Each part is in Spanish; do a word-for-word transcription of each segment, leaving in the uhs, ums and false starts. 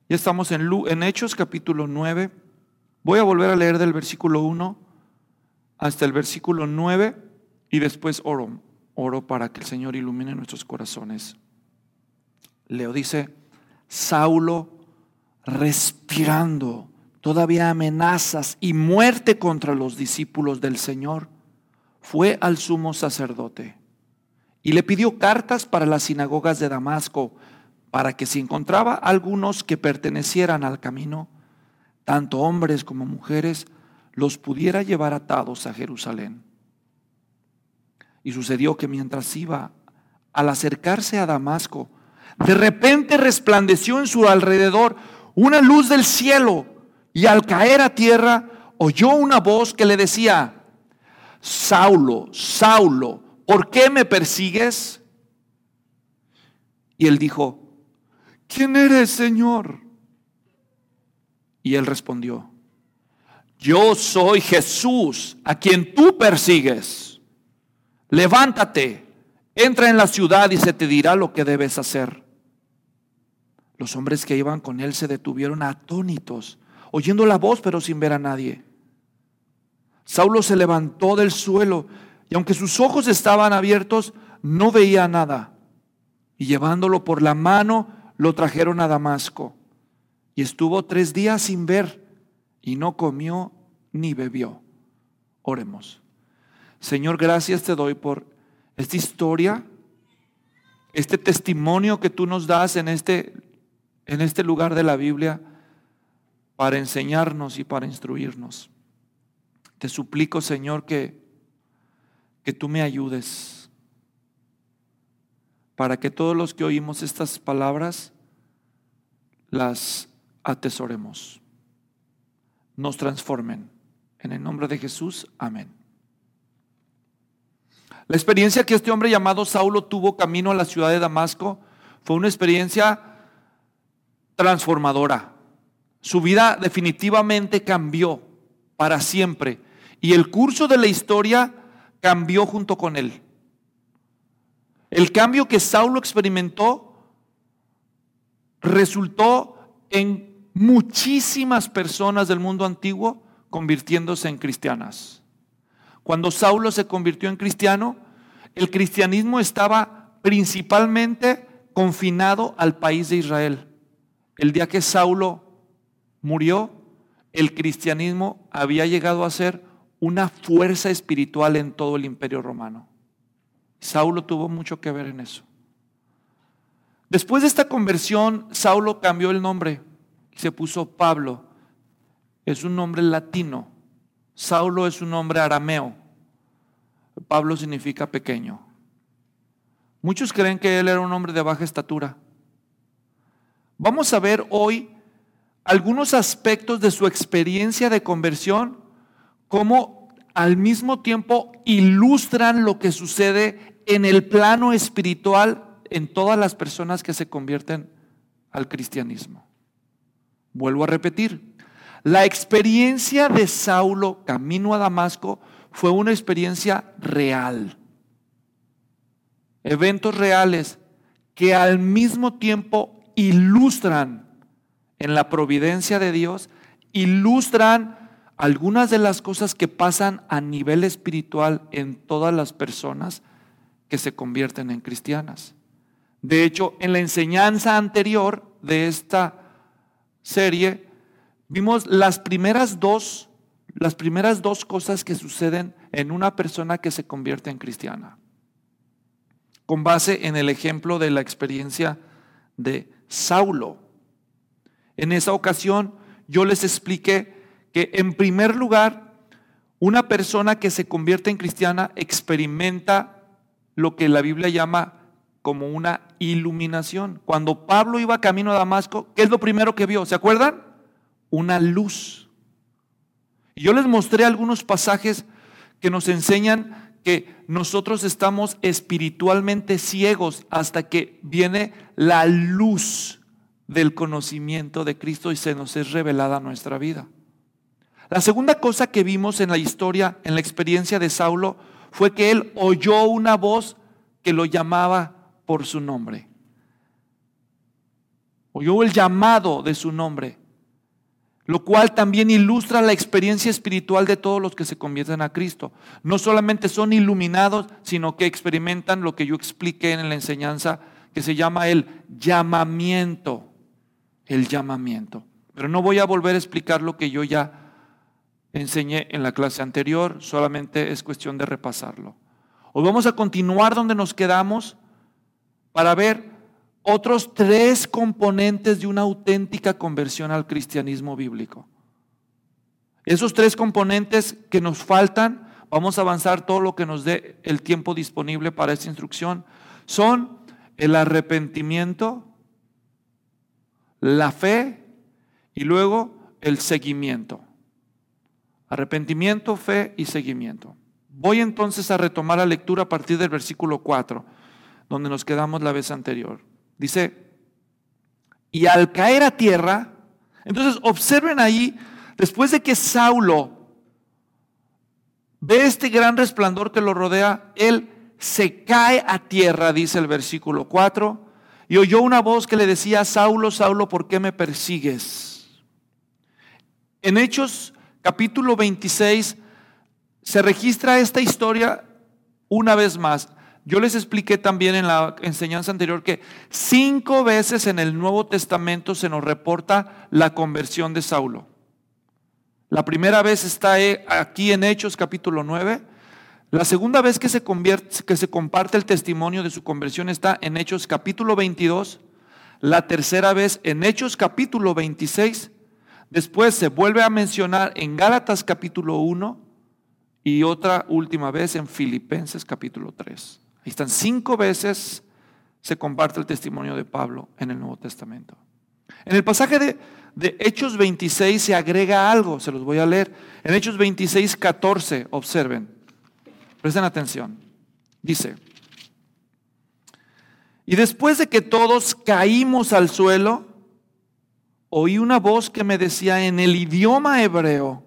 Ya estamos en, Lu- en Hechos capítulo nueve. Voy a volver a leer del versículo uno hasta el versículo nueve y después oro, oro para que el Señor ilumine nuestros corazones. Leo, dice: Saulo, respirando todavía amenazas y muerte contra los discípulos del Señor, fue al sumo sacerdote y le pidió cartas para las sinagogas de Damasco, para que si encontraba algunos que pertenecieran al camino, tanto hombres como mujeres, los pudiera llevar atados a Jerusalén. Y sucedió que mientras iba, al acercarse a Damasco, de repente resplandeció en su alrededor una luz del cielo, y al caer a tierra oyó una voz que le decía: Saulo, Saulo, ¿por qué me persigues? Y él dijo: ¿quién eres, Señor? Y él respondió: yo soy Jesús, a quien tú persigues. Levántate, entra en la ciudad y se te dirá lo que debes hacer. Los hombres que iban con él se detuvieron atónitos, oyendo la voz pero sin ver a nadie. Saulo se levantó del suelo y aunque sus ojos estaban abiertos, no veía nada. Y llevándolo por la mano, lo trajeron a Damasco. Y estuvo tres días sin ver y no comió ni bebió. Oremos. Señor, gracias te doy por esta historia, este testimonio que tú nos das en este, en este lugar de la Biblia, para enseñarnos y para instruirnos. Te suplico, Señor, que, que tú me ayudes para que todos los que oímos estas palabras las atesoremos, nos transformen. En el nombre de Jesús, amén. La experiencia que este hombre llamado Saulo tuvo camino a la ciudad de Damasco fue una experiencia transformadora. Su vida definitivamente cambió para siempre y el curso de la historia cambió junto con él. El cambio que Saulo experimentó resultó en muchísimas personas del mundo antiguo convirtiéndose en cristianas. Cuando Saulo se convirtió en cristiano, el cristianismo estaba principalmente confinado al país de Israel. El día que Saulo murió, el cristianismo había llegado a ser una fuerza espiritual en todo el imperio romano. Saulo tuvo mucho que ver en eso. Después de esta conversión, Saulo cambió el nombre y se puso Pablo. Es un nombre latino. Saulo es un nombre arameo. Pablo significa pequeño. Muchos creen que él era un hombre de baja estatura. Vamos a ver hoy algunos aspectos de su experiencia de conversión, cómo al mismo tiempo ilustran lo que sucede en el plano espiritual en todas las personas que se convierten al cristianismo. Vuelvo a repetir, la experiencia de Saulo camino a Damasco fue una experiencia real. Eventos reales que al mismo tiempo ilustran en la providencia de Dios, ilustran algunas de las cosas que pasan a nivel espiritual en todas las personas que se convierten en cristianas. De hecho, en la enseñanza anterior de esta serie, vimos las primeras dos, las primeras dos cosas que suceden en una persona que se convierte en cristiana, con base en el ejemplo de la experiencia de Saulo. En esa ocasión yo les expliqué que en primer lugar, una persona que se convierte en cristiana experimenta lo que la Biblia llama como una iluminación. Cuando Pablo iba camino a Damasco, ¿qué es lo primero que vio? ¿Se acuerdan? Una luz. Y yo les mostré algunos pasajes que nos enseñan que nosotros estamos espiritualmente ciegos hasta que viene la luz del conocimiento de Cristo y se nos es revelada nuestra vida. La segunda cosa que vimos en la historia, en la experiencia de Saulo, fue que él oyó una voz que lo llamaba por su nombre. oyó el llamado de su nombre, lo cual también ilustra la experiencia espiritual de todos los que se convierten a Cristo. No solamente son iluminados, sino que experimentan lo que yo expliqué en la enseñanza, que se llama el llamamiento, el llamamiento. Pero no voy a volver a explicar lo que yo ya enseñé en la clase anterior, solamente es cuestión de repasarlo. Hoy vamos a continuar donde nos quedamos para ver otros tres componentes de una auténtica conversión al cristianismo bíblico. Esos tres componentes que nos faltan, vamos a avanzar todo lo que nos dé el tiempo disponible para esta instrucción, son el arrepentimiento, la fe y luego el seguimiento. Arrepentimiento, fe y seguimiento. Voy entonces a retomar la lectura a partir del versículo cuatro, donde nos quedamos la vez anterior. Dice, y al caer a tierra, entonces observen ahí, después de que Saulo ve este gran resplandor que lo rodea, él se cae a tierra, dice el versículo cuatro, y oyó una voz que le decía, Saulo, Saulo, ¿por qué me persigues? En Hechos capítulo veintiséis se registra esta historia una vez más. Yo les expliqué también en la enseñanza anterior que cinco veces en el Nuevo Testamento se nos reporta la conversión de Saulo. La primera vez está aquí en Hechos capítulo nueve. La segunda vez que se, convierte, que se comparte el testimonio de su conversión está en Hechos capítulo veintidós. La tercera vez en Hechos capítulo veintiséis. Después se vuelve a mencionar en Gálatas capítulo uno y otra última vez en Filipenses capítulo tres. Ahí están cinco veces se comparte el testimonio de Pablo en el Nuevo Testamento. En el pasaje de, de Hechos veintiséis se agrega algo, se los voy a leer. En Hechos veintiséis, catorce, observen, presten atención. Dice, y después de que todos caímos al suelo, oí una voz que me decía en el idioma hebreo,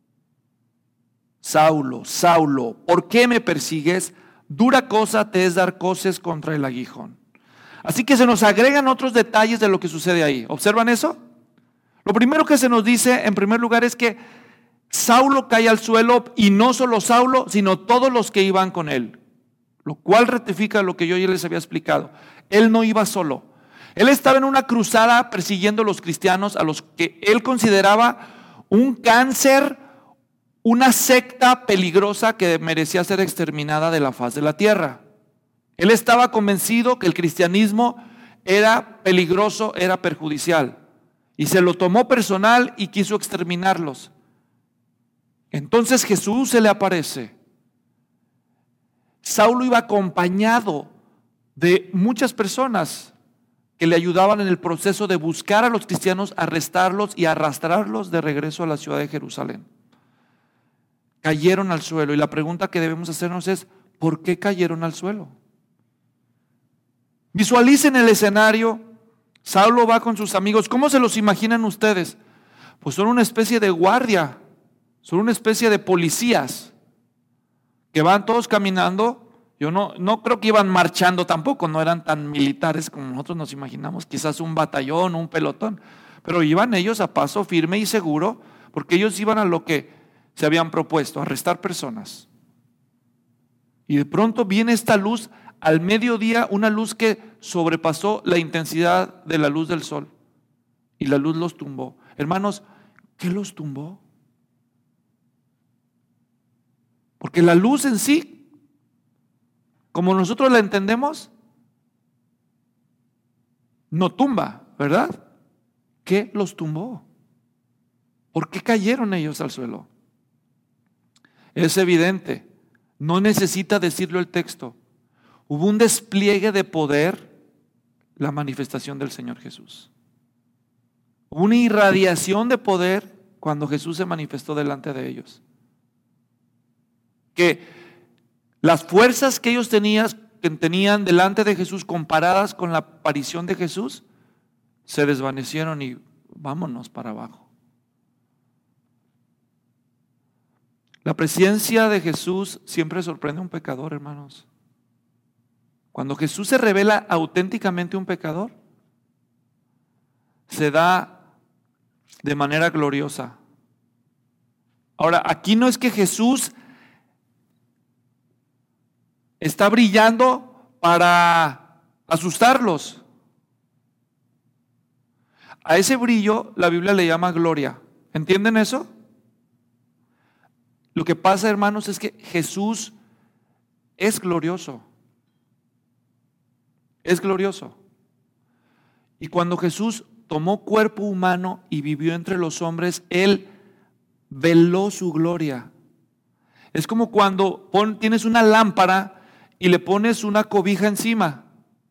Saulo, Saulo, ¿por qué me persigues? Dura cosa te es dar coces contra el aguijón. Así que se nos agregan otros detalles de lo que sucede ahí. ¿Observan eso? Lo primero que se nos dice en primer lugar es que Saulo cae al suelo, y no solo Saulo, sino todos los que iban con él, lo cual ratifica lo que yo ya les había explicado. Él no iba solo. Él estaba en una cruzada persiguiendo a los cristianos, a los que él consideraba un cáncer, una secta peligrosa que merecía ser exterminada de la faz de la tierra. Él estaba convencido que el cristianismo era peligroso, era perjudicial, y se lo tomó personal y quiso exterminarlos. Entonces Jesús se le aparece. Saulo iba acompañado de muchas personas que le ayudaban en el proceso de buscar a los cristianos, arrestarlos y arrastrarlos de regreso a la ciudad de Jerusalén. Cayeron al suelo, y la pregunta que debemos hacernos es, ¿por qué cayeron al suelo? Visualicen el escenario. Saulo va con sus amigos. ¿Cómo se los imaginan ustedes? Pues son una especie de guardia, son una especie de policías que van todos caminando. Yo no, no creo que iban marchando tampoco, no eran tan militares como nosotros nos imaginamos, quizás un batallón, un pelotón, pero iban ellos a paso firme y seguro, porque ellos iban a lo que se habían propuesto, a arrestar personas. Y de pronto viene esta luz al mediodía, una luz que sobrepasó la intensidad de la luz del sol, y la luz los tumbó. Hermanos, ¿qué los tumbó? Porque la luz en sí, como nosotros la entendemos, no tumba, ¿verdad? ¿Qué los tumbó? ¿Por qué cayeron ellos al suelo? Es evidente, no necesita decirlo el texto. Hubo un despliegue de poder, la manifestación del Señor Jesús. Hubo una irradiación de poder cuando Jesús se manifestó delante de ellos. Que las fuerzas que ellos tenían, que tenían delante de Jesús comparadas con la aparición de Jesús, se desvanecieron y vámonos para abajo. La presencia de Jesús siempre sorprende a un pecador, hermanos. Cuando Jesús se revela auténticamente un pecador, se da de manera gloriosa. Ahora, aquí no es que Jesús está brillando para asustarlos. A ese brillo la Biblia le llama gloria. ¿Entienden eso? Lo que pasa, hermanos, es que Jesús es glorioso. Es glorioso. Y cuando Jesús tomó cuerpo humano y vivió entre los hombres, Él veló su gloria. Es como cuando pon, tienes una lámpara y le pones una cobija encima.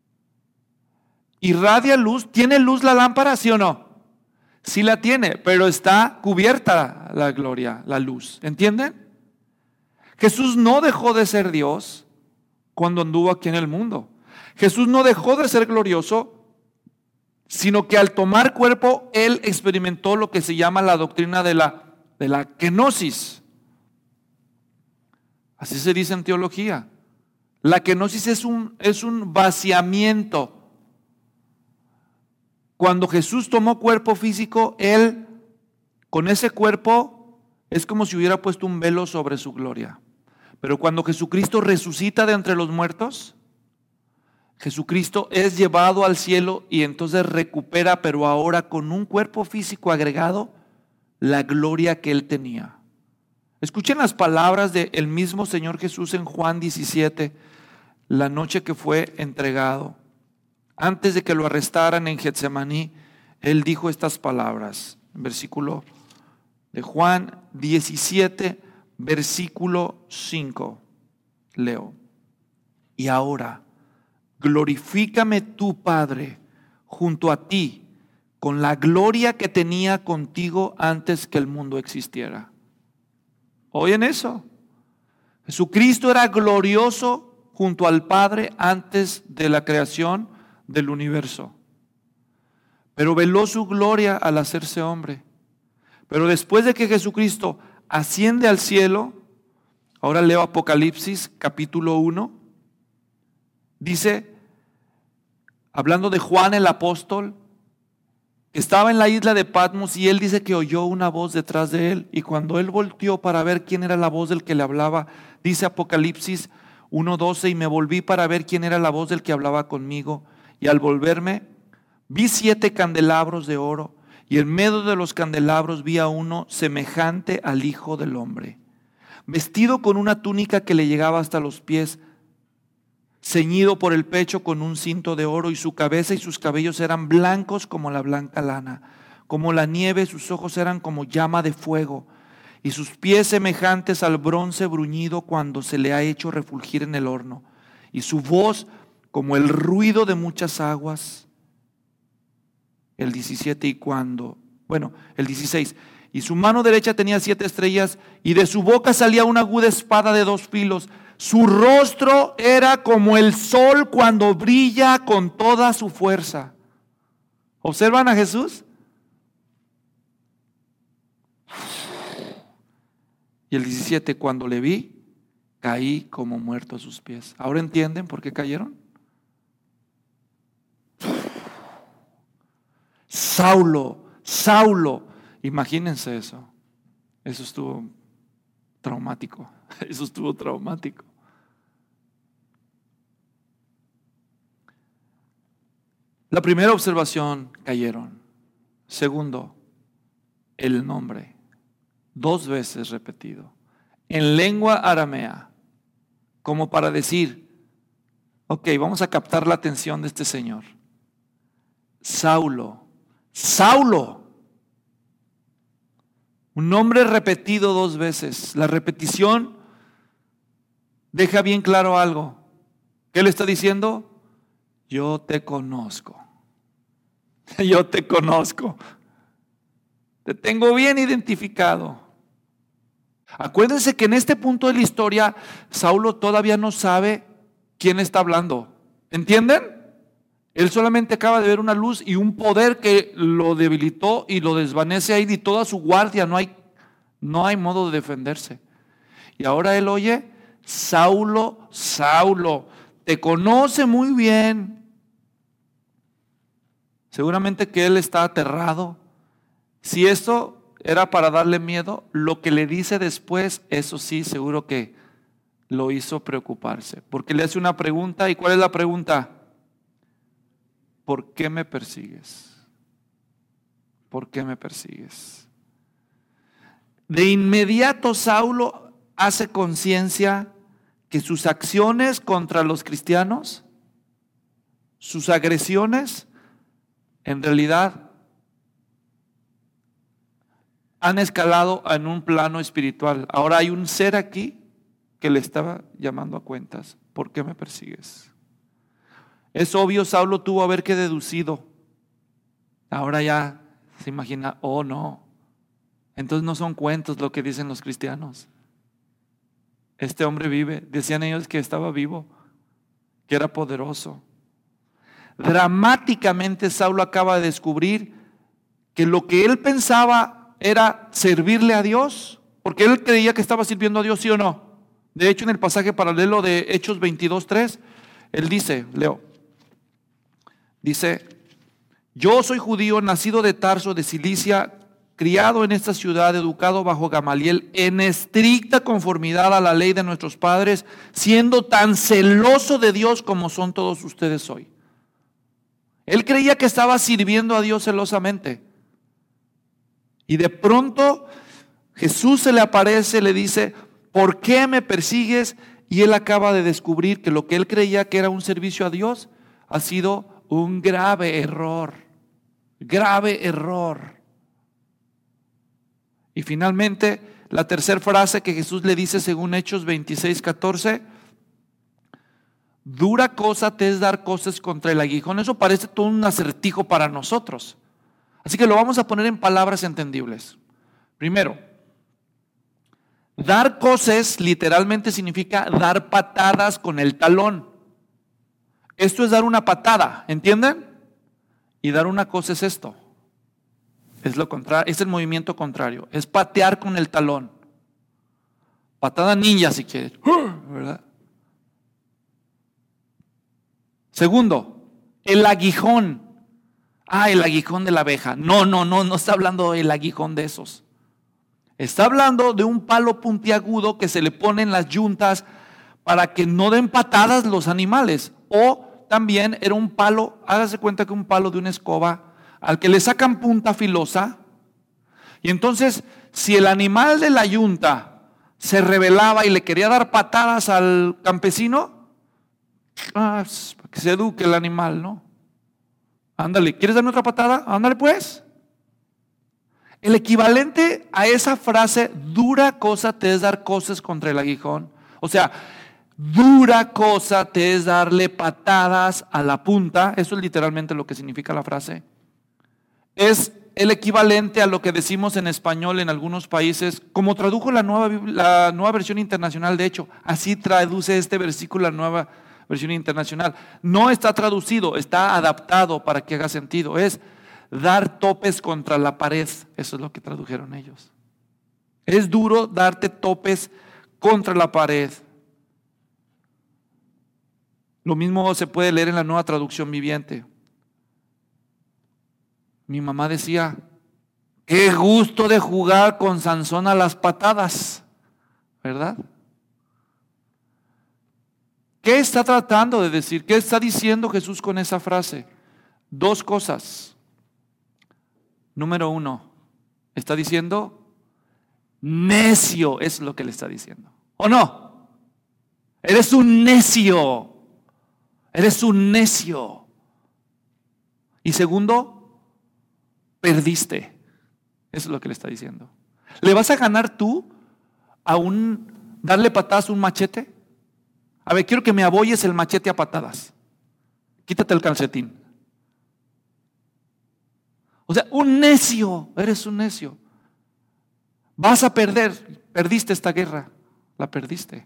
Irradia luz. ¿Tiene luz la lámpara, sí o no? Sí la tiene, pero está cubierta la gloria, la luz. ¿Entienden? Jesús no dejó de ser Dios cuando anduvo aquí en el mundo. Jesús no dejó de ser glorioso, sino que al tomar cuerpo, Él experimentó lo que se llama la doctrina de la, de la kenosis. Así se dice en teología. La kenosis es un, es un vaciamiento. Cuando Jesús tomó cuerpo físico, Él, con ese cuerpo, es como si hubiera puesto un velo sobre su gloria. Pero cuando Jesucristo resucita de entre los muertos, Jesucristo es llevado al cielo y entonces recupera, pero ahora con un cuerpo físico agregado, la gloria que Él tenía. Escuchen las palabras del mismo Señor Jesús en Juan diecisiete, la noche que fue entregado. Antes de que lo arrestaran en Getsemaní, Él dijo estas palabras. Versículo de Juan diecisiete, versículo cinco. Leo. Y ahora, glorifícame tú, Padre, junto a ti, con la gloria que tenía contigo antes que el mundo existiera. ¿Oyen eso? Jesucristo era glorioso junto al Padre antes de la creación del universo, pero veló su gloria al hacerse hombre. Pero después de que Jesucristo asciende al cielo, ahora leo Apocalipsis capítulo uno, dice, hablando de Juan el apóstol, que estaba en la isla de Patmos, y él dice que oyó una voz detrás de él, y cuando él volteó para ver quién era la voz del que le hablaba, dice Apocalipsis uno doce, y me volví para ver quién era la voz del que hablaba conmigo, y al volverme vi siete candelabros de oro, y en medio de los candelabros vi a uno semejante al Hijo del Hombre, vestido con una túnica que le llegaba hasta los pies, ceñido por el pecho con un cinto de oro, y su cabeza y sus cabellos eran blancos como la blanca lana, como la nieve. Sus ojos eran como llama de fuego, y sus pies semejantes al bronce bruñido cuando se le ha hecho refulgir en el horno, y su voz como el ruido de muchas aguas. El diecisiete, y cuando, bueno, el dieciséis, y su mano derecha tenía siete estrellas, y de su boca salía una aguda espada de dos filos. Su rostro era como el sol cuando brilla con toda su fuerza. ¿Observan a Jesús? Y el diecisiete, cuando le vi, caí como muerto a sus pies. ¿Ahora entienden por qué cayeron? Saulo, Saulo, imagínense eso. Eso estuvo traumático. Eso estuvo traumático. La primera observación, cayeron. Segundo, el nombre, dos veces repetido, en lengua aramea, como para decir, ok, vamos a captar la atención de este señor. Saulo, Saulo. Un nombre repetido dos veces. La repetición deja bien claro algo. ¿Qué le está diciendo? Yo te conozco. Yo te conozco. Te tengo bien identificado. Acuérdense que en este punto de la historia, Saulo todavía no sabe quién está hablando. ¿Entienden? Él solamente acaba de ver una luz y un poder que lo debilitó y lo desvanece ahí, y toda su guardia, no hay, no hay modo de defenderse. Y ahora él oye, Saulo, Saulo, te conoce muy bien. Seguramente que él está aterrado. Si esto era para darle miedo, lo que le dice después, eso sí, seguro que lo hizo preocuparse. Porque le hace una pregunta. ¿Y cuál es la pregunta? ¿Por qué me persigues? ¿Por qué me persigues? De inmediato Saulo hace conciencia que sus acciones contra los cristianos, sus agresiones, en realidad han escalado en un plano espiritual. Ahora hay un ser aquí que le estaba llamando a cuentas. ¿Por qué me persigues? Es obvio, Saulo tuvo haber que deducido. Ahora ya se imagina, oh no, entonces no son cuentos lo que dicen los cristianos. Este hombre vive. Decían ellos que estaba vivo, que era poderoso. Dramáticamente Saulo acaba de descubrir que lo que él pensaba era servirle a Dios, porque él creía que estaba sirviendo a Dios, ¿sí o no? De hecho, en el pasaje paralelo de Hechos veintidós tres, él dice, leo, dice, yo soy judío, nacido de Tarso de Cilicia, criado en esta ciudad, educado bajo Gamaliel, en estricta conformidad a la ley de nuestros padres, siendo tan celoso de Dios como son todos ustedes hoy. Él creía que estaba sirviendo a Dios celosamente. Y de pronto Jesús se le aparece, le dice, ¿por qué me persigues? Y él acaba de descubrir que lo que él creía que era un servicio a Dios ha sido un grave error. Grave error. Y finalmente, la tercera frase que Jesús le dice según Hechos veintiséis catorce, dura cosa te es dar cosas contra el aguijón. Eso parece todo un acertijo para nosotros. Así que lo vamos a poner en palabras entendibles. Primero, dar cosas literalmente significa dar patadas con el talón. Esto es dar una patada, ¿entienden? Y dar una cosa es esto. Es lo contrario, es el movimiento contrario, es patear con el talón. Patada ninja si quieres, ¿verdad? Segundo, el aguijón. Ah, el aguijón de la abeja. No, no, no, no está hablando del aguijón de esos. Está hablando de un palo puntiagudo que se le pone en las yuntas para que no den patadas los animales. O también era un palo, hágase cuenta que un palo de una escoba al que le sacan punta filosa, y entonces si el animal de la yunta se rebelaba y le quería dar patadas al campesino, ah, para que se eduque el animal, ¿no? Ándale, ¿quieres darme otra patada? Ándale pues. El equivalente a esa frase, dura cosa te es dar cosas contra el aguijón. O sea, dura cosa te es darle patadas a la punta. Eso es literalmente lo que significa la frase. Es el equivalente a lo que decimos en español en algunos países, como tradujo la nueva, la nueva versión internacional. De hecho, así traduce este versículo la nueva versión internacional. No está traducido, está adaptado para que haga sentido. Es dar topes contra la pared. Eso es lo que tradujeron ellos. Es duro darte topes contra la pared. Lo mismo se puede leer en la nueva traducción viviente. Mi mamá decía, qué gusto de jugar con Sansón a las patadas, ¿verdad? ¿Qué está tratando de decir? ¿Qué está diciendo Jesús con esa frase? Dos cosas. Número uno, está diciendo, necio, es lo que le está diciendo. ¿O no? Eres un necio. Eres un necio. Y segundo, perdiste. Eso es lo que le está diciendo. ¿Le vas a ganar tú a un darle patadas a un machete? A ver, quiero que me aboyes el machete a patadas. Quítate el calcetín. O sea, un necio, eres un necio. Vas a perder, perdiste esta guerra, la perdiste.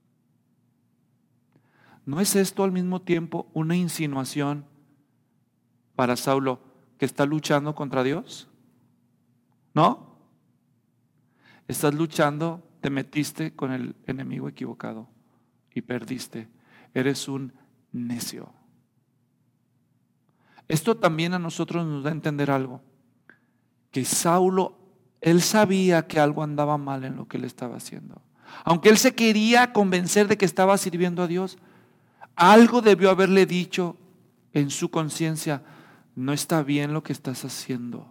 ¿No es esto al mismo tiempo una insinuación para Saulo que está luchando contra Dios? ¿No? Estás luchando, te metiste con el enemigo equivocado y perdiste. Eres un necio. Esto también a nosotros nos da a entender algo, que Saulo, él sabía que algo andaba mal en lo que él estaba haciendo. Aunque él se quería convencer de que estaba sirviendo a Dios, algo debió haberle dicho en su conciencia: no está bien lo que estás haciendo.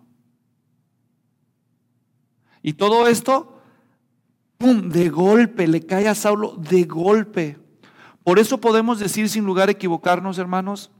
Y todo esto, ¡pum!, de golpe, le cae a Saulo de golpe. Por eso podemos decir sin lugar a equivocarnos, hermanos,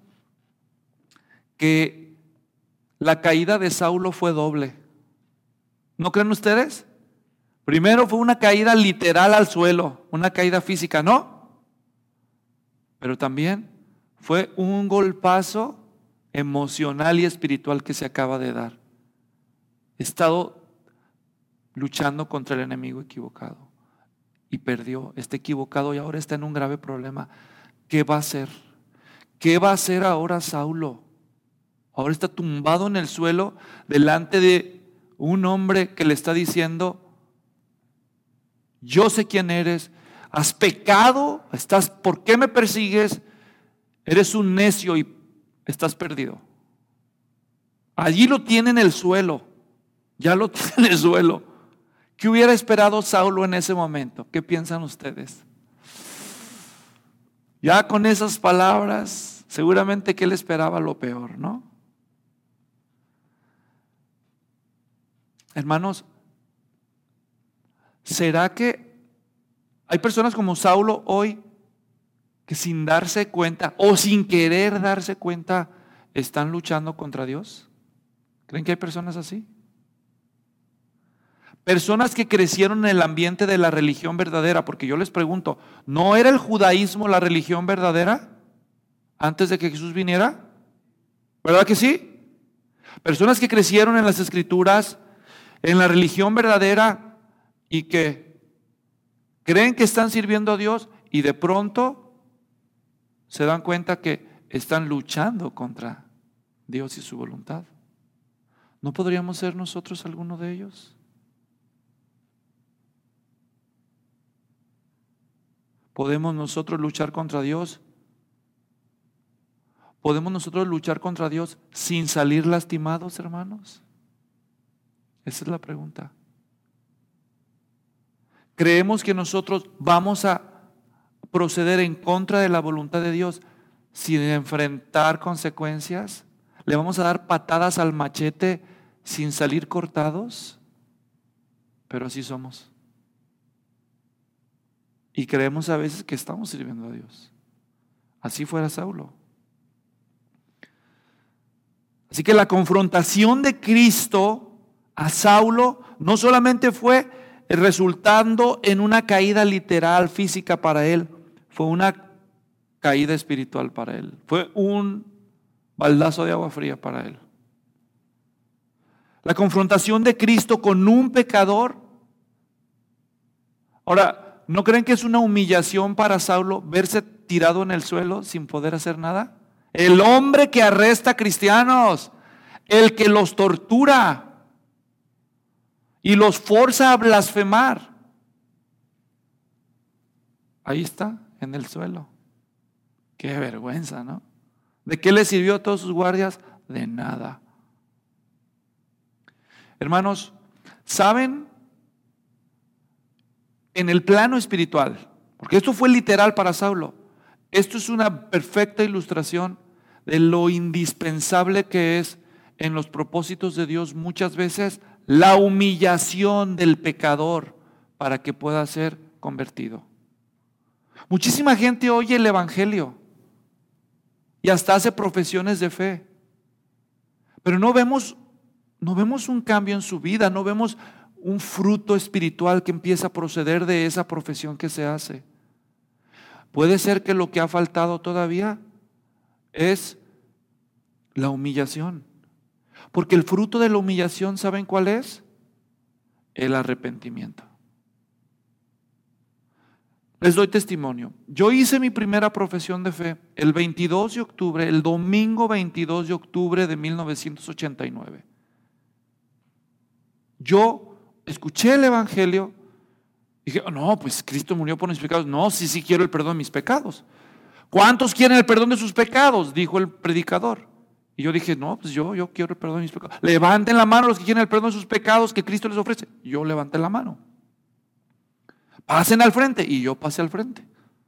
que la caída de Saulo fue doble. ¿No creen ustedes? Primero fue una caída literal al suelo, una caída física, ¿no? Pero también fue un golpazo emocional y espiritual que se acaba de dar. He estado luchando contra el enemigo equivocado y perdió, está equivocado y ahora está en un grave problema. ¿Qué va a hacer? ¿Qué va a hacer ahora Saulo? Ahora está tumbado en el suelo delante de un hombre que le está diciendo: yo sé quién eres, has pecado, estás, ¿por qué me persigues? Eres un necio y estás perdido. Allí lo tiene en el suelo, ya lo tiene en el suelo. ¿Qué hubiera esperado Saulo en ese momento? ¿Qué piensan ustedes? Ya con esas palabras, seguramente que él esperaba lo peor, ¿no? Hermanos, ¿será que hay personas como Saulo hoy que sin darse cuenta o sin querer darse cuenta están luchando contra Dios? ¿Creen que hay personas así? Personas que crecieron en el ambiente de la religión verdadera, porque yo les pregunto, ¿no era el judaísmo la religión verdadera antes de que Jesús viniera? ¿Verdad que sí? Personas que crecieron en las escrituras, en la religión verdadera y que creen que están sirviendo a Dios y de pronto se dan cuenta que están luchando contra Dios y su voluntad. ¿No podríamos ser nosotros alguno de ellos? ¿Podemos nosotros luchar contra Dios? ¿Podemos nosotros luchar contra Dios sin salir lastimados, hermanos? Esa es la pregunta. ¿Creemos que nosotros vamos a proceder en contra de la voluntad de Dios sin enfrentar consecuencias? ¿Le vamos a dar patadas al machete sin salir cortados? Pero así somos. Y creemos a veces que estamos sirviendo a Dios. Así fuera Saulo. Así que la confrontación de Cristo a Saulo no solamente fue resultando en una caída literal, física para él, fue una caída espiritual para él. Fue un baldazo de agua fría para él. La confrontación de Cristo con un pecador. Ahora, ¿no creen que es una humillación para Saulo verse tirado en el suelo sin poder hacer nada? El hombre que arresta cristianos, el que los tortura y los forza a blasfemar, ahí está, en el suelo. Qué vergüenza, ¿no? ¿De qué le sirvió a todos sus guardias? De nada. Hermanos, ¿saben? En el plano espiritual, porque esto fue literal para Saulo, esto es una perfecta ilustración de lo indispensable que es en los propósitos de Dios muchas veces la humillación del pecador para que pueda ser convertido. Muchísima gente oye el evangelio y hasta hace profesiones de fe, pero no vemos, no vemos un cambio en su vida, no vemos un fruto espiritual que empieza a proceder de esa profesión que se hace. Puede ser que lo que ha faltado todavía es la humillación, porque el fruto de la humillación, ¿saben cuál es? El arrepentimiento. Les doy testimonio. Yo hice mi primera profesión de fe el veintidós de octubre, el domingo veintidós de octubre de mil novecientos ochenta y nueve. Yo escuché el evangelio y dije, oh, no, pues Cristo murió por mis pecados. No, sí, sí quiero el perdón de mis pecados. ¿Cuántos quieren el perdón de sus pecados?, dijo el predicador. Y yo dije, no, pues yo, yo quiero el perdón de mis pecados. Levanten la mano los que quieren el perdón de sus pecados que Cristo les ofrece. Yo levanté la mano. Pasen al frente. Y yo pasé al frente.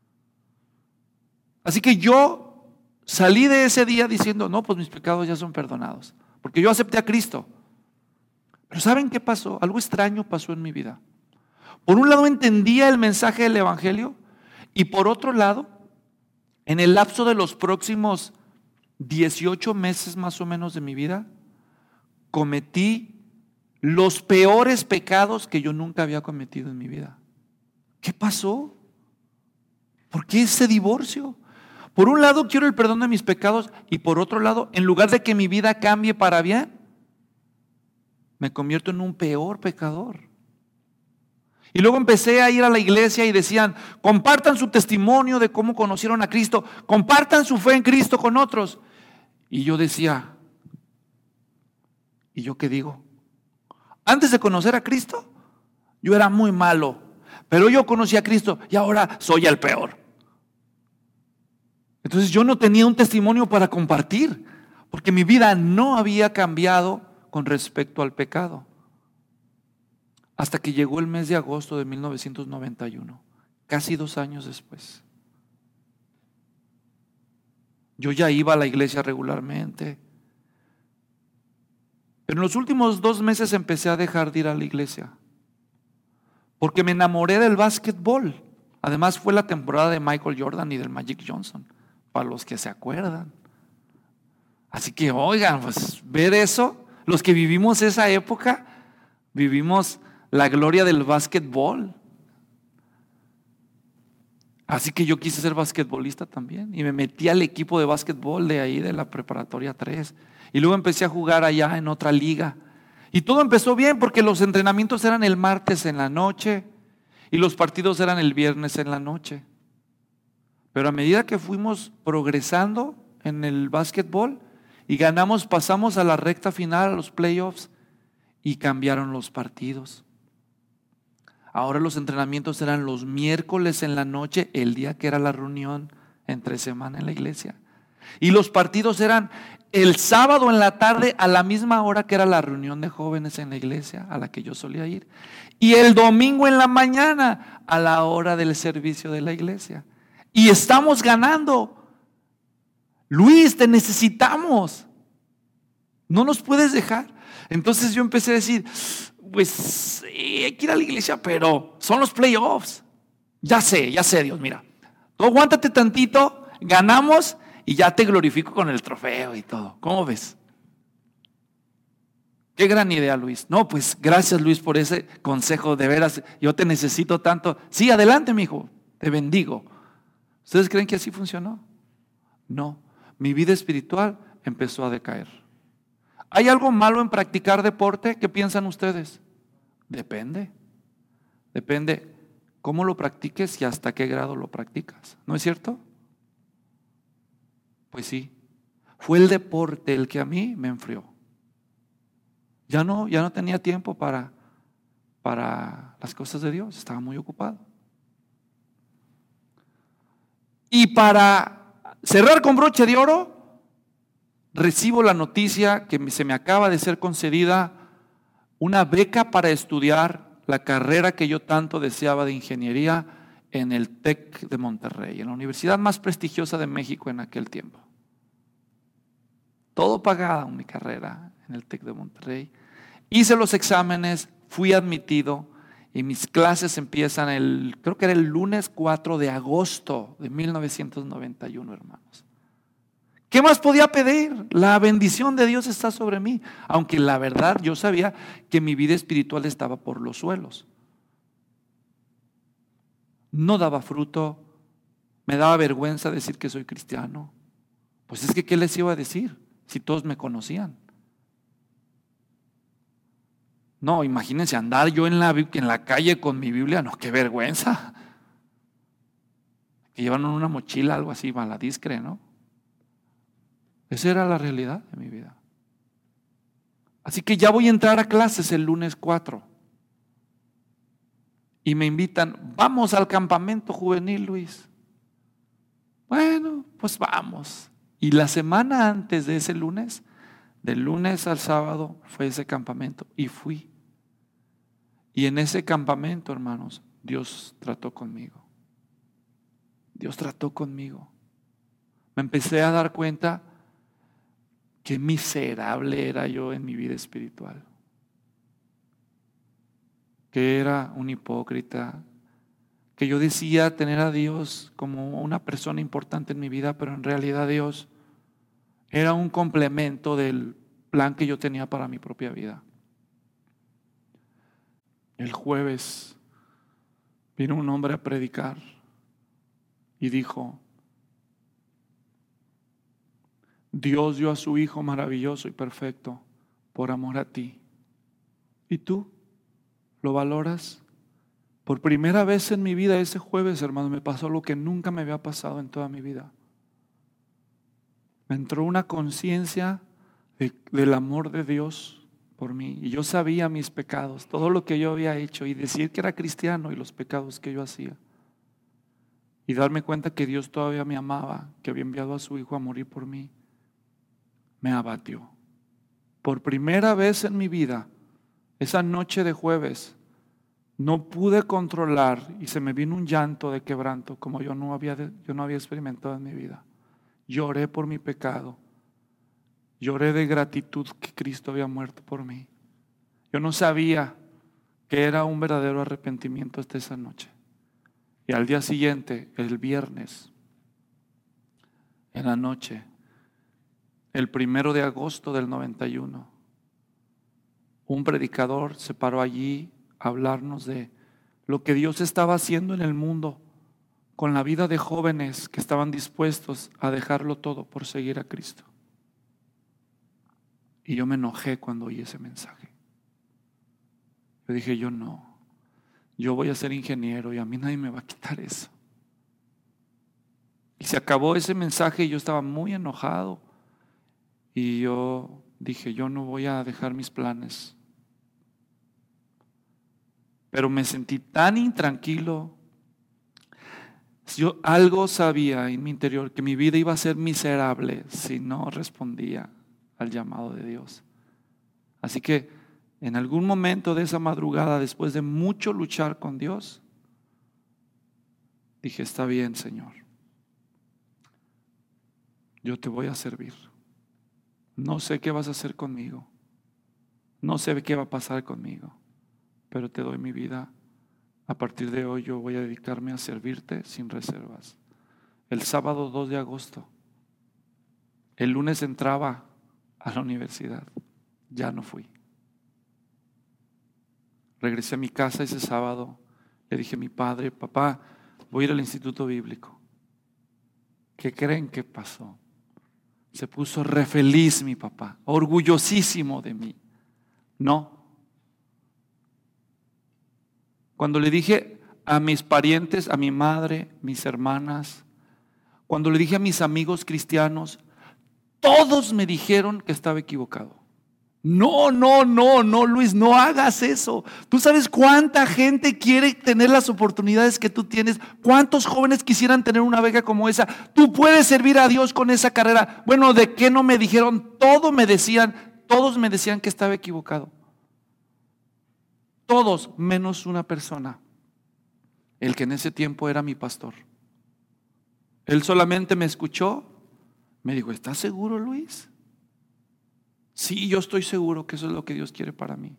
Así que yo salí de ese día diciendo, no, pues mis pecados ya son perdonados. Porque yo acepté a Cristo. Pero ¿saben qué pasó? Algo extraño pasó en mi vida. Por un lado entendía el mensaje del Evangelio y por otro lado, en el lapso de los próximos dieciocho meses más o menos de mi vida, cometí los peores pecados que yo nunca había cometido en mi vida. ¿Qué pasó? ¿Por qué ese divorcio? Por un lado quiero el perdón de mis pecados y por otro lado, en lugar de que mi vida cambie para bien, me convierto en un peor pecador. Y luego empecé a ir a la iglesia y decían, compartan su testimonio de cómo conocieron a Cristo, compartan su fe en Cristo con otros. Y yo decía, ¿y yo qué digo? Antes de conocer a Cristo, yo era muy malo, pero yo conocí a Cristo y ahora soy el peor. Entonces yo no tenía un testimonio para compartir, porque mi vida no había cambiado con respecto al pecado. Hasta que llegó el mes de agosto de mil novecientos noventa y uno, casi dos años después. Yo ya iba a la iglesia regularmente, pero en los últimos dos meses empecé a dejar de ir a la iglesia, porque me enamoré del básquetbol. Además fue la temporada de Michael Jordan y del Magic Johnson, para los que se acuerdan. Así que oigan, pues ver eso, los que vivimos esa época, vivimos la gloria del básquetbol. Así que yo quise ser basquetbolista también y me metí al equipo de básquetbol de ahí de la preparatoria tres y luego empecé a jugar allá en otra liga y todo empezó bien porque los entrenamientos eran el martes en la noche y los partidos eran el viernes en la noche. Pero a medida que fuimos progresando en el básquetbol y ganamos, pasamos a la recta final, a los playoffs, y cambiaron los partidos. Ahora los entrenamientos eran los miércoles en la noche, el día que era la reunión entre semana en la iglesia. Y los partidos eran el sábado en la tarde a la misma hora que era la reunión de jóvenes en la iglesia a la que yo solía ir. Y el domingo en la mañana a la hora del servicio de la iglesia. Y estamos ganando. Luis, te necesitamos. No nos puedes dejar. Entonces yo empecé a decir, pues sí, hay que ir a la iglesia, pero son los playoffs. Ya sé, ya sé, Dios, mira. Tú aguántate tantito, ganamos y ya te glorifico con el trofeo y todo. ¿Cómo ves? Qué gran idea, Luis. No, pues gracias, Luis, por ese consejo. De veras, yo te necesito tanto. Sí, adelante, mijo, te bendigo. ¿Ustedes creen que así funcionó? No, mi vida espiritual empezó a decaer. ¿Hay algo malo en practicar deporte? ¿Qué piensan ustedes? Depende. Depende cómo lo practiques y hasta qué grado lo practicas. ¿No es cierto? Pues sí. Fue el deporte el que a mí me enfrió. Ya no, ya no tenía tiempo para, para las cosas de Dios. Estaba muy ocupado. Y para cerrar con broche de oro, recibo la noticia que se me acaba de ser concedida una beca para estudiar la carrera que yo tanto deseaba de ingeniería en el TEC de Monterrey, en la universidad más prestigiosa de México en aquel tiempo. Todo pagado en mi carrera en el TEC de Monterrey. Hice los exámenes, fui admitido y mis clases empiezan el, creo que era el lunes cuatro de agosto de mil novecientos noventa y uno, hermanos. ¿Qué más podía pedir? La bendición de Dios está sobre mí. Aunque la verdad yo sabía que mi vida espiritual estaba por los suelos. No daba fruto. Me daba vergüenza decir que soy cristiano. Pues es que ¿qué les iba a decir si todos me conocían? No, imagínense andar yo en la, en la calle con mi Biblia. No, qué vergüenza. Que llevan en una mochila algo así, maladiscre, ¿no? Esa era la realidad de mi vida. Así que ya voy a entrar a clases el lunes cuatro. Y me invitan, vamos al campamento juvenil, Luis. Bueno, pues vamos. Y la semana antes de ese lunes, del lunes al sábado, fue ese campamento y fui. Y en ese campamento, hermanos, Dios trató conmigo. Dios trató conmigo. Me empecé a dar cuenta qué miserable era yo en mi vida espiritual. Que era un hipócrita. Que yo decía tener a Dios como una persona importante en mi vida, pero en realidad Dios era un complemento del plan que yo tenía para mi propia vida. El jueves vino un hombre a predicar y dijo: Dios dio a su Hijo maravilloso y perfecto por amor a ti. ¿Y tú lo valoras? Por primera vez en mi vida ese jueves, hermano, me pasó lo que nunca me había pasado en toda mi vida. Me entró una conciencia de, del amor de Dios por mí. Y yo sabía mis pecados, todo lo que yo había hecho, y decir que era cristiano y los pecados que yo hacía. Y darme cuenta que Dios todavía me amaba, que había enviado a su Hijo a morir por mí, me abatió. Por primera vez en mi vida, esa noche de jueves, no pude controlar y se me vino un llanto de quebranto como yo no había, yo no había experimentado en mi vida. Lloré por mi pecado. Lloré de gratitud que Cristo había muerto por mí. Yo no sabía que era un verdadero arrepentimiento hasta esa noche. Y al día siguiente, el viernes, en la noche, el primero de agosto del noventa y uno, un predicador se paró allí a hablarnos de lo que Dios estaba haciendo en el mundo con la vida de jóvenes que estaban dispuestos a dejarlo todo por seguir a Cristo. Y yo me enojé cuando oí ese mensaje. Yo dije, yo no, yo voy a ser ingeniero y a mí nadie me va a quitar eso. Y se acabó ese mensaje y yo estaba muy enojado. Y yo dije, yo no voy a dejar mis planes. Pero me sentí tan intranquilo. Yo algo sabía en mi interior que mi vida iba a ser miserable si no respondía al llamado de Dios. Así que en algún momento de esa madrugada, después de mucho luchar con Dios, dije, está bien, Señor, yo te voy a servir. No sé qué vas a hacer conmigo, no sé qué va a pasar conmigo, pero te doy mi vida. A partir de hoy yo voy a dedicarme a servirte sin reservas. El sábado dos de agosto, el lunes entraba a la universidad, ya no fui. Regresé a mi casa ese sábado, le dije a mi padre, papá, voy a ir al instituto bíblico. ¿Qué creen que pasó? Se puso re feliz mi papá, orgullosísimo de mí. No. Cuando le dije a mis parientes, a mi madre, mis hermanas, cuando le dije a mis amigos cristianos, todos me dijeron que estaba equivocado. No, no, no, no, Luis, no hagas eso. Tú sabes cuánta gente quiere tener las oportunidades que tú tienes. ¿Cuántos jóvenes quisieran tener una beca como esa? Tú puedes servir a Dios con esa carrera. Bueno, ¿de qué no me dijeron? Todo me decían, todos me decían que estaba equivocado. Todos menos una persona, el que en ese tiempo era mi pastor. Él solamente me escuchó, me dijo, ¿estás seguro, Luis? Sí, yo estoy seguro que eso es lo que Dios quiere para mí.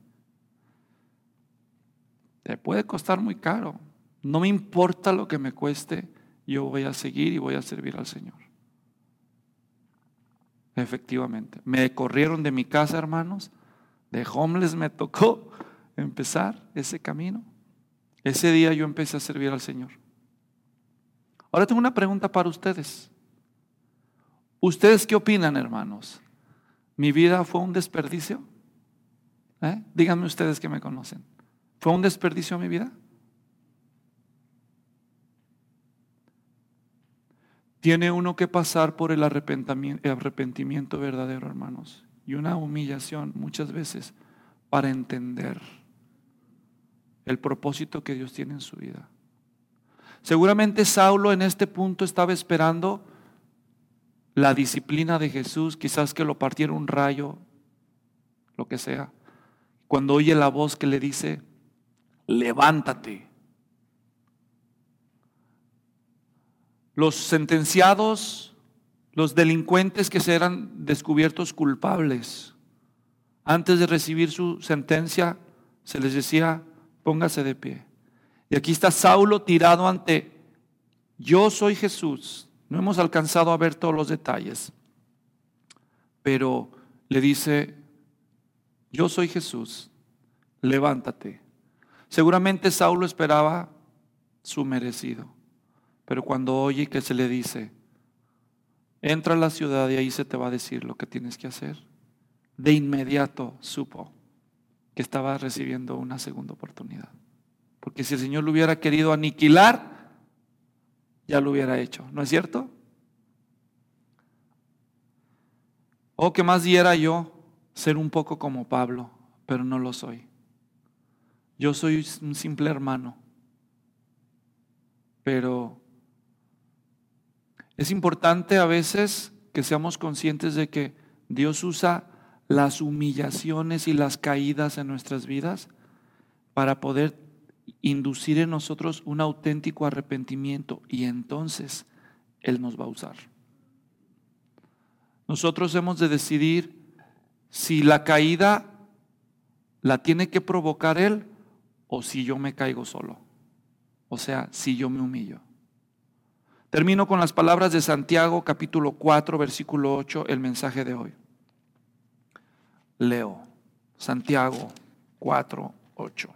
Te puede costar muy caro, no me importa lo que me cueste, yo voy a seguir y voy a servir al Señor. Efectivamente, me corrieron de mi casa, hermanos, de homeless me tocó empezar ese camino. Ese día yo empecé a servir al Señor. Ahora tengo una pregunta para ustedes. ¿Ustedes qué opinan, hermanos? ¿Mi vida fue un desperdicio? ¿Eh? Díganme ustedes que me conocen. ¿Fue un desperdicio mi vida? Tiene uno que pasar por el arrepentimiento, el arrepentimiento verdadero, hermanos, y una humillación muchas veces para entender el propósito que Dios tiene en su vida. Seguramente Saulo en este punto estaba esperando la disciplina de Jesús, quizás que lo partiera un rayo, lo que sea. Cuando oye la voz que le dice, levántate. Los sentenciados, los delincuentes que serán descubiertos culpables, antes de recibir su sentencia, se les decía, póngase de pie. Y aquí está Saulo tirado ante, yo soy Jesús. No hemos alcanzado a ver todos los detalles, pero le dice, yo soy Jesús, levántate. Seguramente Saulo esperaba su merecido, pero cuando oye que se le dice, entra a la ciudad y ahí se te va a decir lo que tienes que hacer, de inmediato supo que estaba recibiendo una segunda oportunidad. Porque si el Señor lo hubiera querido aniquilar, ya lo hubiera hecho, ¿no es cierto? O que más diera yo ser un poco como Pablo, pero no lo soy. Yo soy un simple hermano, pero es importante a veces que seamos conscientes de que Dios usa las humillaciones y las caídas en nuestras vidas para poder inducir en nosotros un auténtico arrepentimiento, y entonces Él nos va a usar. Nosotros hemos de decidir si la caída la tiene que provocar Él o si yo me caigo solo, o sea, si yo me humillo. Termino con las palabras de Santiago capítulo cuatro versículo ocho, el mensaje de hoy. Leo Santiago cuatro ocho.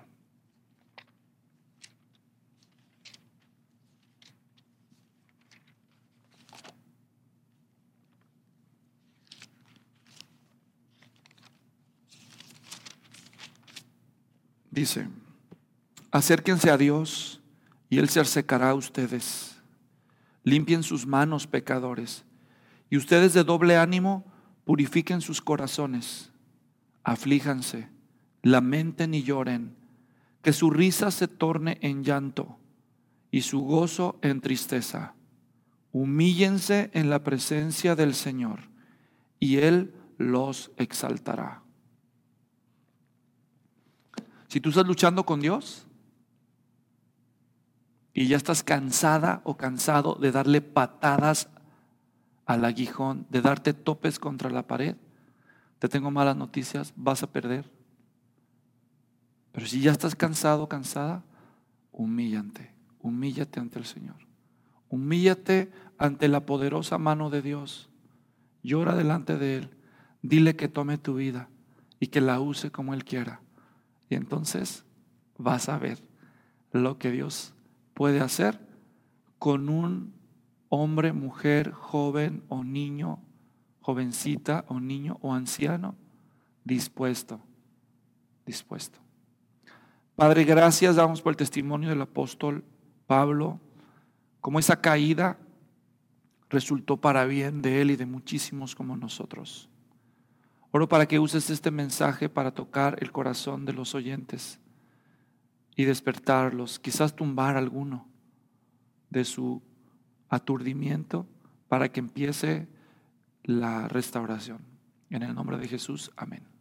Dice, acérquense a Dios y Él se acercará a ustedes. Limpien sus manos, pecadores, y ustedes de doble ánimo purifiquen sus corazones. Aflíjanse, lamenten y lloren, que su risa se torne en llanto y su gozo en tristeza. Humíllense en la presencia del Señor y Él los exaltará. Si tú estás luchando con Dios y ya estás cansada o cansado de darle patadas al aguijón, de darte topes contra la pared, te tengo malas noticias, vas a perder. Pero si ya estás cansado o cansada, humíllate, humíllate ante el Señor. Humíllate ante la poderosa mano de Dios. Llora delante de Él. Dile que tome tu vida y que la use como Él quiera. Y entonces vas a ver lo que Dios puede hacer con un hombre, mujer, joven o niño, jovencita o niño o anciano, dispuesto, dispuesto. Padre, gracias damos por el testimonio del apóstol Pablo, como esa caída resultó para bien de él y de muchísimos como nosotros. Oro para que uses este mensaje para tocar el corazón de los oyentes y despertarlos, quizás tumbar a alguno de su aturdimiento para que empiece la restauración. En el nombre de Jesús, amén.